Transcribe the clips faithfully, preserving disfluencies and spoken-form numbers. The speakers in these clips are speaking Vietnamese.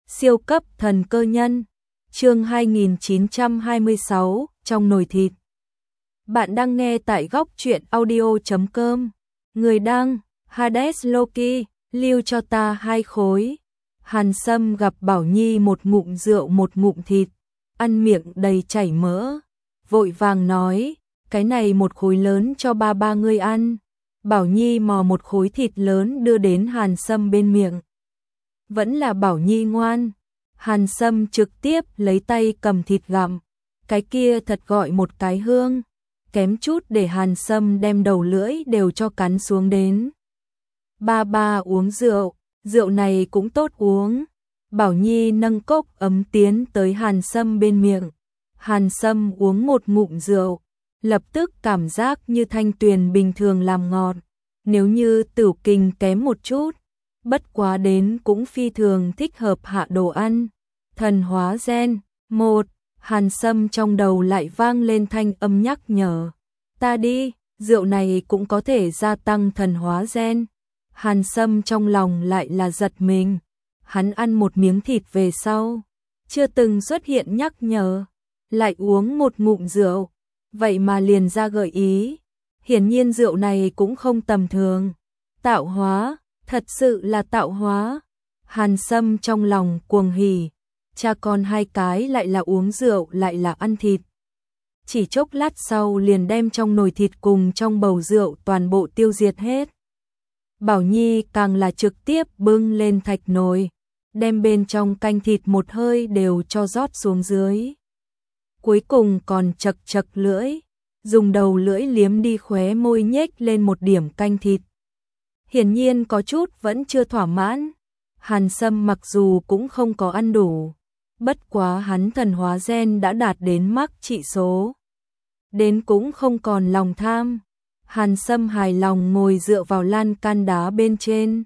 Siêu cấp thần cơ nhân, chương hai nghìn chín trăm hai mươi sáu, trong nồi thịt. Bạn đang nghe tại góc truyện audio chấm com. Người đăng, Hades Loki, lưu cho ta hai khối. Hàn Sâm gặp Bảo Nhi một ngụm rượu một ngụm thịt, ăn miệng đầy chảy mỡ. Vội vàng nói, cái này một khối lớn cho ba ba ngươi ăn. Bảo Nhi mò một khối thịt lớn đưa đến Hàn Sâm bên miệng. Vẫn là Bảo Nhi ngoan. Hàn Sâm trực tiếp lấy tay cầm thịt gặm. Cái kia thật gọi một cái hương. Kém chút để Hàn Sâm đem đầu lưỡi đều cho cắn xuống đến. Ba ba uống rượu, rượu này cũng tốt uống. Bảo Nhi nâng cốc ấm tiến tới Hàn Sâm bên miệng. Hàn Sâm uống một ngụm rượu, lập tức cảm giác như thanh tuyền bình thường làm ngọt. Nếu như Tửu Kình kém một chút, bất quá đến cũng phi thường thích hợp hạ đồ ăn. Thần hóa gen, một, Hàn Sâm trong đầu lại vang lên thanh âm nhắc nhở. Ta đi, rượu này cũng có thể gia tăng thần hóa gen. Hàn Sâm trong lòng lại là giật mình. Hắn ăn một miếng thịt về sau, chưa từng xuất hiện nhắc nhở, lại uống một ngụm rượu, vậy mà liền ra gợi ý. Hiển nhiên rượu này cũng không tầm thường. Tạo hóa, thật sự là tạo hóa. Hàn Sâm trong lòng cuồng hỉ, cha con hai cái lại là uống rượu lại là ăn thịt. Chỉ chốc lát sau liền đem trong nồi thịt cùng trong bầu rượu toàn bộ tiêu diệt hết. Bảo Nhi càng là trực tiếp bưng lên thạch nồi, đem bên trong canh thịt một hơi đều cho rót xuống dưới. Cuối cùng còn chật chật lưỡi, dùng đầu lưỡi liếm đi khóe môi nhếch lên một điểm canh thịt. Hiển nhiên có chút vẫn chưa thỏa mãn. Hàn Sâm mặc dù cũng không có ăn đủ, bất quá hắn thần hóa gen đã đạt đến mắc trị số, đến cũng không còn lòng tham. Hàn Sâm hài lòng ngồi dựa vào lan can đá bên trên.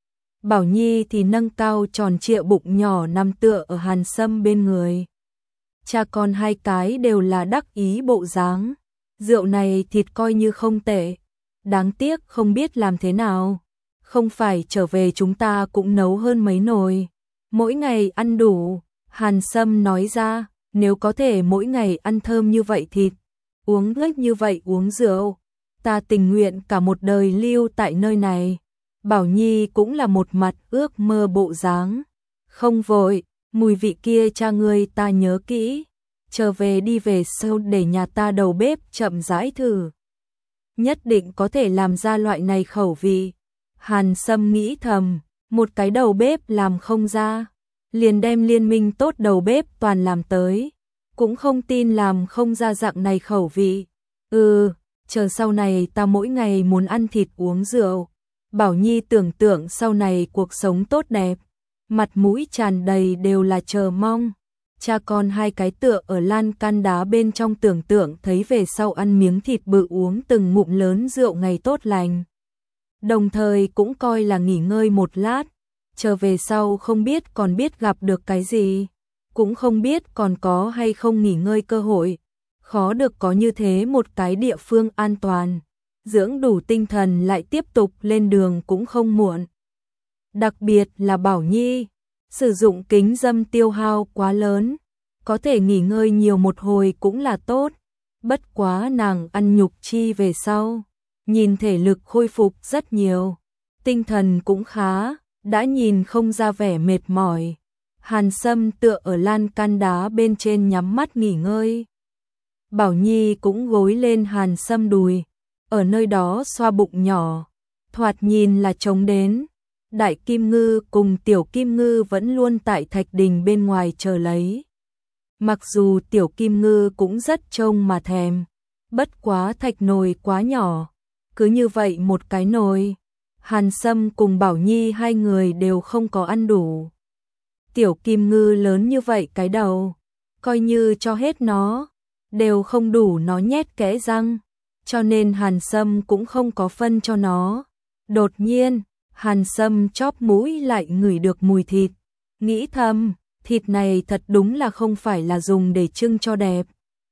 Bảo Nhi thì nâng cao tròn trịa bụng nhỏ nằm tựa ở Hàn Sâm bên người. Cha con hai cái đều là đắc ý bộ dáng. Rượu này thịt coi như không tệ, đáng tiếc không biết làm thế nào. Không phải trở về chúng ta cũng nấu hơn mấy nồi, mỗi ngày ăn đủ. Hàn Sâm nói ra, nếu có thể mỗi ngày ăn thơm như vậy thịt, uống ngách như vậy uống rượu, ta tình nguyện cả một đời lưu tại nơi này. Bảo Nhi cũng là một mặt ước mơ bộ dáng. Không vội, mùi vị kia cha ngươi ta nhớ kỹ, trở về đi về sâu để nhà ta đầu bếp chậm rãi thử, nhất định có thể làm ra loại này khẩu vị. Hàn Sâm nghĩ thầm, một cái đầu bếp làm không ra, liền đem liên minh tốt đầu bếp toàn làm tới, cũng không tin làm không ra dạng này khẩu vị. Ừ, chờ sau này ta mỗi ngày muốn ăn thịt uống rượu. Bảo Nhi tưởng tượng sau này cuộc sống tốt đẹp, mặt mũi tràn đầy đều là chờ mong. Cha con hai cái tựa ở lan can đá bên trong tưởng tượng thấy về sau ăn miếng thịt bự uống từng ngụm lớn rượu ngày tốt lành. Đồng thời cũng coi là nghỉ ngơi một lát, chờ về sau không biết còn biết gặp được cái gì, cũng không biết còn có hay không nghỉ ngơi cơ hội. Khó được có như thế một cái địa phương an toàn, dưỡng đủ tinh thần lại tiếp tục lên đường cũng không muộn. Đặc biệt là Bảo Nhi, sử dụng kính dâm tiêu hao quá lớn, có thể nghỉ ngơi nhiều một hồi cũng là tốt. Bất quá nàng ăn nhục chi về sau, nhìn thể lực khôi phục rất nhiều, tinh thần cũng khá, đã nhìn không ra vẻ mệt mỏi. Hàn Sâm tựa ở lan can đá bên trên nhắm mắt nghỉ ngơi. Bảo Nhi cũng gối lên Hàn Sâm đùi, ở nơi đó xoa bụng nhỏ, thoạt nhìn là trống đến. Đại Kim Ngư cùng Tiểu Kim Ngư vẫn luôn tại thạch đình bên ngoài chờ lấy. Mặc dù Tiểu Kim Ngư cũng rất trông mà thèm, bất quá thạch nồi quá nhỏ, cứ như vậy một cái nồi, Hàn Sâm cùng Bảo Nhi hai người đều không có ăn đủ. Tiểu Kim Ngư lớn như vậy cái đầu, coi như cho hết nó, đều không đủ nó nhét kẽ răng, cho nên Hàn Sâm cũng không có phân cho nó. Đột nhiên, Hàn Sâm chóp mũi lại ngửi được mùi thịt, nghĩ thầm, thịt này thật đúng là không phải là dùng để trưng cho đẹp.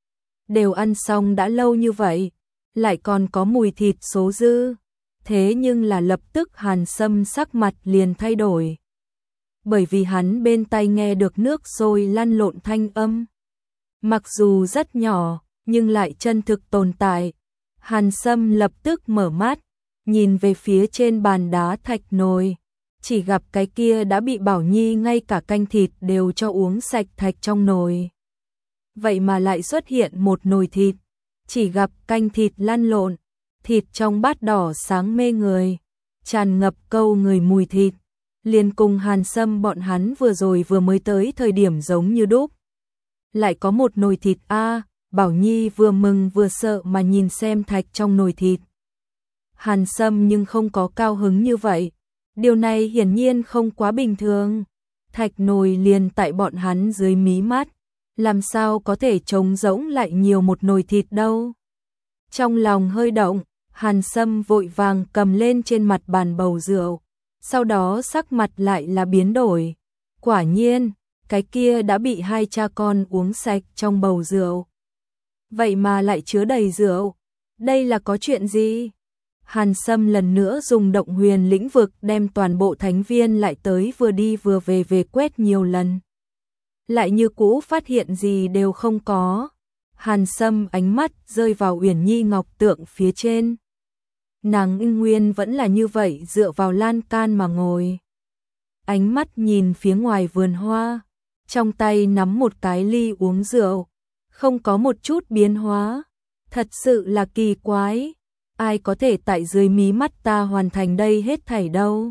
Đều ăn xong đã lâu như vậy, lại còn có mùi thịt số dư, thế nhưng là lập tức Hàn Sâm sắc mặt liền thay đổi. bởi vì hắn bên tai nghe được nước sôi lăn lộn thanh âm. Mặc dù rất nhỏ, nhưng lại chân thực tồn tại. Hàn Sâm lập tức mở mắt, nhìn về phía trên bàn đá thạch nồi, chỉ gặp cái kia đã bị Bảo Nhi ngay cả canh thịt đều cho uống sạch thạch trong nồi. Vậy mà lại xuất hiện một nồi thịt, chỉ gặp canh thịt lăn lộn, thịt trong bát đỏ sáng mê người, tràn ngập câu người mùi thịt, liền cùng Hàn Sâm bọn hắn vừa rồi vừa mới tới thời điểm giống như đúc. Lại có một nồi thịt a, à, Bảo Nhi vừa mừng vừa sợ mà nhìn xem thạch trong nồi thịt. Hàn Sâm nhưng không có cao hứng như vậy, điều này hiển nhiên không quá bình thường. Thạch nồi liền tại bọn hắn dưới mí mắt, làm sao có thể trống rỗng lại nhiều một nồi thịt đâu. Trong lòng hơi động, Hàn Sâm vội vàng cầm lên trên mặt bàn bầu rượu, sau đó sắc mặt lại là biến đổi. Quả nhiên, cái kia đã bị hai cha con uống sạch trong bầu rượu. Vậy mà lại chứa đầy rượu, đây là có chuyện gì? Hàn Sâm lần nữa dùng động huyền lĩnh vực đem toàn bộ thánh viên lại tới vừa đi vừa về về quét nhiều lần. Lại như cũ phát hiện gì đều không có. Hàn Sâm ánh mắt rơi vào Uyển Nhi ngọc tượng phía trên. Nàng ưng nguyên vẫn là như vậy dựa vào lan can mà ngồi. Ánh mắt nhìn phía ngoài vườn hoa, trong tay nắm một cái ly uống rượu, không có một chút biến hóa. Thật sự là kỳ quái, ai có thể tại dưới mí mắt ta hoàn thành đây hết thảy đâu.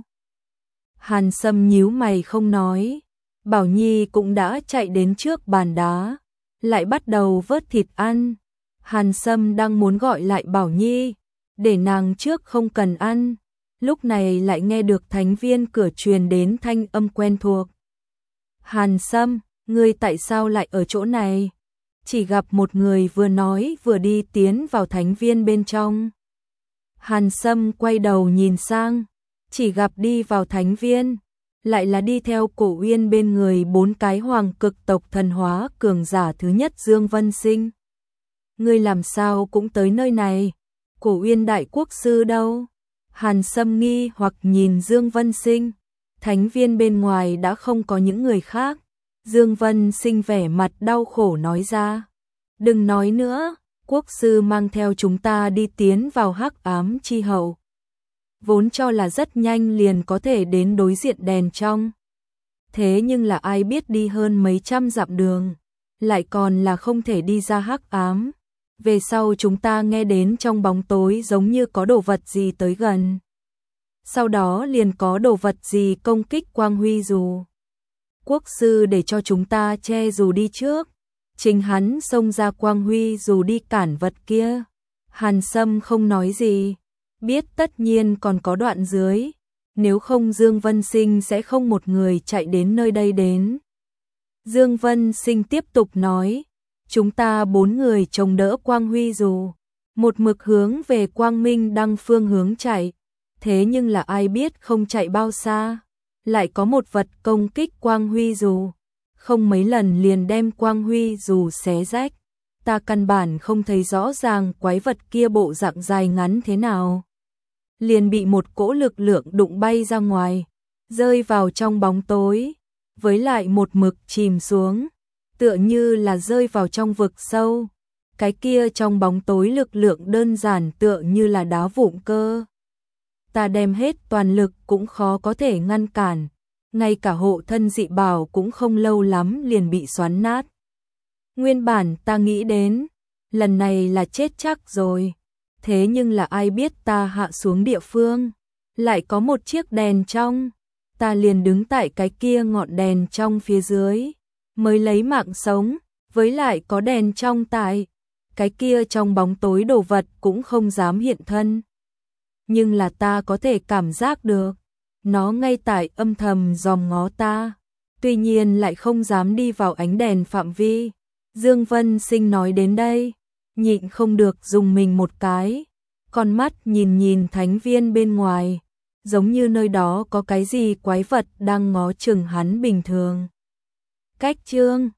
Hàn Sâm nhíu mày không nói. Bảo Nhi cũng đã chạy đến trước bàn đá, lại bắt đầu vớt thịt ăn. Hàn Sâm đang muốn gọi lại Bảo Nhi, để nàng trước không cần ăn. Lúc này lại nghe được thánh viên cửa truyền đến thanh âm quen thuộc. Hàn Sâm, ngươi tại sao lại ở chỗ này? Chỉ gặp một người vừa nói vừa đi tiến vào thánh viên bên trong. Hàn Sâm quay đầu nhìn sang, chỉ gặp đi vào thánh viên, lại là đi theo Cổ Uyên bên người bốn cái hoàng cực tộc thần hóa cường giả thứ nhất Dương Vân Sinh. Ngươi làm sao cũng tới nơi này? Cổ Uyên đại quốc sư đâu? Hàn Sâm nghi hoặc nhìn Dương Vân Sinh. Thánh viên bên ngoài đã không có những người khác. Dương Vân Sinh vẻ mặt đau khổ nói ra. Đừng nói nữa, quốc sư mang theo chúng ta đi tiến vào hắc ám chi hậu. Vốn cho là rất nhanh liền có thể đến đối diện đèn trong. Thế nhưng là ai biết đi hơn mấy trăm dặm đường, lại còn là không thể đi ra hắc ám. Về sau chúng ta nghe đến trong bóng tối giống như có đồ vật gì tới gần. Sau đó liền có đồ vật gì công kích quang huy dù. Quốc sư để cho chúng ta che dù đi trước, chính hắn xông ra quang huy dù đi cản vật kia. Hàn Sâm không nói gì, biết tất nhiên còn có đoạn dưới, nếu không Dương Vân Sinh sẽ không một người chạy đến nơi đây đến. Dương Vân Sinh tiếp tục nói, chúng ta bốn người chống đỡ quang huy dù, một mực hướng về quang minh đăng phương hướng chạy, thế nhưng là ai biết không chạy bao xa, lại có một vật công kích quang huy dù, không mấy lần liền đem quang huy dù xé rách. Ta căn bản không thấy rõ ràng quái vật kia bộ dạng dài ngắn thế nào, liền bị một cỗ lực lượng đụng bay ra ngoài, rơi vào trong bóng tối, với lại một mực chìm xuống, tựa như là rơi vào trong vực sâu. Cái kia trong bóng tối lực lượng đơn giản tựa như là đá vụn cơ. Ta đem hết toàn lực cũng khó có thể ngăn cản, ngay cả hộ thân dị bảo cũng không lâu lắm liền bị xoắn nát. Nguyên bản ta nghĩ đến, lần này là chết chắc rồi, thế nhưng là ai biết ta hạ xuống địa phương, lại có một chiếc đèn trong, ta liền đứng tại cái kia ngọn đèn trong phía dưới, mới lấy mạng sống, với lại có đèn trong tại, cái kia trong bóng tối đồ vật cũng không dám hiện thân. Nhưng là ta có thể cảm giác được, nó ngay tại âm thầm dòm ngó ta, tuy nhiên lại không dám đi vào ánh đèn phạm vi. Dương Vân Sinh nói đến đây, nhịn không được dùng mình một cái, con mắt nhìn nhìn thánh viên bên ngoài, giống như nơi đó có cái gì quái vật đang ngó chừng hắn bình thường. Cách chương